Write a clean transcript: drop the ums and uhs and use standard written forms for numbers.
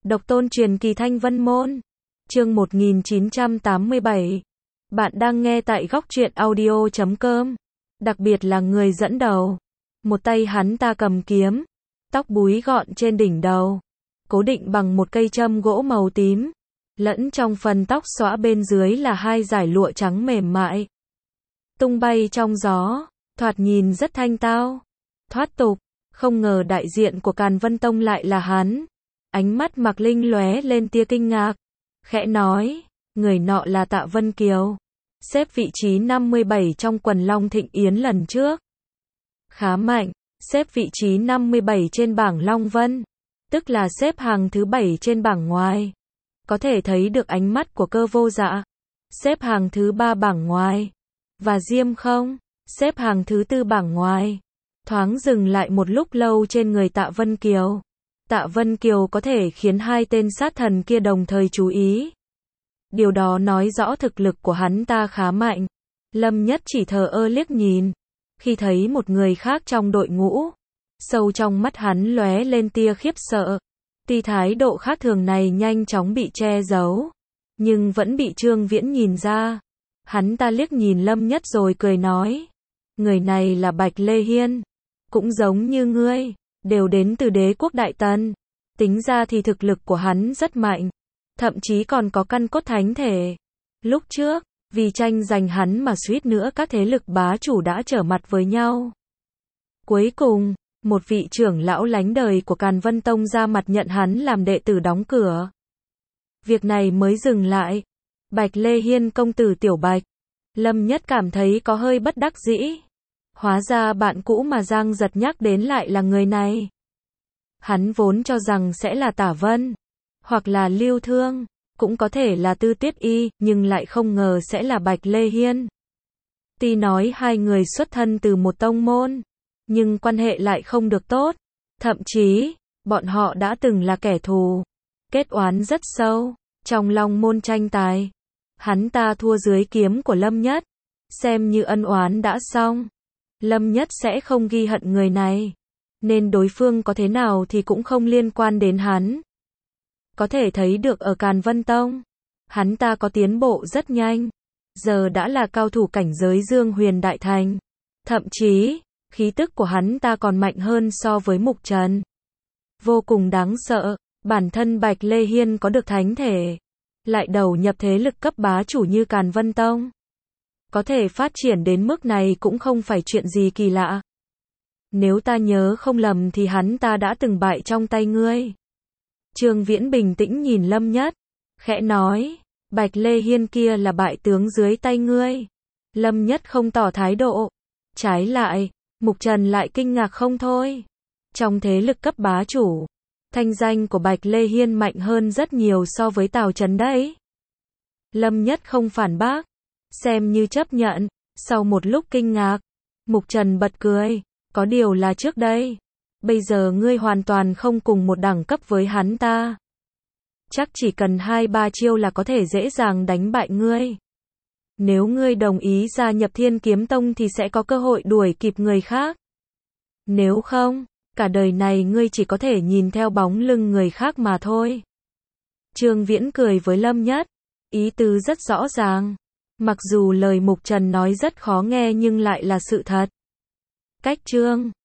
Độc tôn truyền kỳ Thanh Vân Môn. Chương 1987. Bạn đang nghe tại góc truyện audio.com. Đặc biệt là người dẫn đầu. Một tay hắn ta cầm kiếm, tóc búi gọn trên đỉnh đầu, cố định bằng một cây châm gỗ màu tím. Lẫn trong phần tóc xõa bên dưới là hai dải lụa trắng mềm mại, tung bay trong gió, thoạt nhìn rất thanh tao, thoát tục. Không ngờ đại diện của Càn Vân Tông lại là hắn. Ánh mắt Mạc Linh lóe lên tia kinh ngạc, khẽ nói, người nọ là Tạ Vân Kiều, xếp vị trí 57 trong quần Long Thịnh Yến lần trước. Khá mạnh, xếp vị trí 57 trên bảng Long Vân, tức là xếp hàng thứ 7 trên bảng ngoài. Có thể thấy được ánh mắt của Cơ Vô Dạ. Xếp hàng thứ 3 bảng ngoài. Và Diêm Không, xếp hàng thứ 4 bảng ngoài. Thoáng dừng lại một lúc lâu trên người Tạ Vân Kiều. Tạ Vân Kiều có thể khiến hai tên sát thần kia đồng thời chú ý. Điều đó nói rõ thực lực của hắn ta khá mạnh. Lâm Nhất chỉ thờ ơ liếc nhìn. Khi thấy một người khác trong đội ngũ, sâu trong mắt hắn lóe lên tia khiếp sợ. Tuy thái độ khác thường này nhanh chóng bị che giấu, nhưng vẫn bị Trương Viễn nhìn ra. Hắn ta liếc nhìn Lâm Nhất rồi cười nói, người này là Bạch Lê Hiên, cũng giống như ngươi, đều đến từ Đế quốc Đại Tần. Tính ra thì thực lực của hắn rất mạnh, thậm chí còn có căn cốt thánh thể. Lúc trước, vì tranh giành hắn mà suýt nữa các thế lực bá chủ đã trở mặt với nhau. Cuối cùng, một vị trưởng lão lánh đời của Càn Vân Tông ra mặt nhận hắn làm đệ tử đóng cửa. Việc này mới dừng lại. Bạch Lê Hiên công tử Tiểu Bạch. Lâm Nhất cảm thấy có hơi bất đắc dĩ. Hóa ra bạn cũ mà Giang Giật nhắc đến lại là người này. Hắn vốn cho rằng sẽ là Tả Vân, hoặc là Lưu Thương, cũng có thể là Tư Tiết Y, nhưng lại không ngờ sẽ là Bạch Lê Hiên. Tuy nói hai người xuất thân từ một tông môn, nhưng quan hệ lại không được tốt. Thậm chí, bọn họ đã từng là kẻ thù, kết oán rất sâu. Trong Long môn tranh tài, hắn ta thua dưới kiếm của Lâm Nhất, xem như ân oán đã xong. Lâm Nhất sẽ không ghi hận người này, nên đối phương có thế nào thì cũng không liên quan đến hắn. Có thể thấy được ở Càn Vân Tông, hắn ta có tiến bộ rất nhanh, giờ đã là cao thủ cảnh giới Dương Huyền Đại Thành. Thậm chí, khí tức của hắn ta còn mạnh hơn so với Mục Trần. Vô cùng đáng sợ, bản thân Bạch Lê Hiên có được thánh thể, lại đầu nhập thế lực cấp bá chủ như Càn Vân Tông. Có thể phát triển đến mức này cũng không phải chuyện gì kỳ lạ. Nếu ta nhớ không lầm thì hắn ta đã từng bại trong tay ngươi. Trương Viễn bình tĩnh nhìn Lâm Nhất, khẽ nói, Bạch Lê Hiên kia là bại tướng dưới tay ngươi. Lâm Nhất không tỏ thái độ. Trái lại, Mục Trần lại kinh ngạc không thôi. Trong thế lực cấp bá chủ, thanh danh của Bạch Lê Hiên mạnh hơn rất nhiều so với Tào Trần đấy. Lâm Nhất không phản bác, xem như chấp nhận. Sau một lúc kinh ngạc, Mục Trần bật cười, có điều là trước đây. Bây giờ ngươi hoàn toàn không cùng một đẳng cấp với hắn ta. Chắc chỉ cần 2-3 chiêu là có thể dễ dàng đánh bại ngươi. Nếu ngươi đồng ý gia nhập Thiên Kiếm Tông thì sẽ có cơ hội đuổi kịp người khác. Nếu không, cả đời này ngươi chỉ có thể nhìn theo bóng lưng người khác mà thôi. Trương Viễn cười với Lâm Nhất, ý tứ rất rõ ràng. Mặc dù lời Mục Trần nói rất khó nghe nhưng lại là sự thật. Cách Trương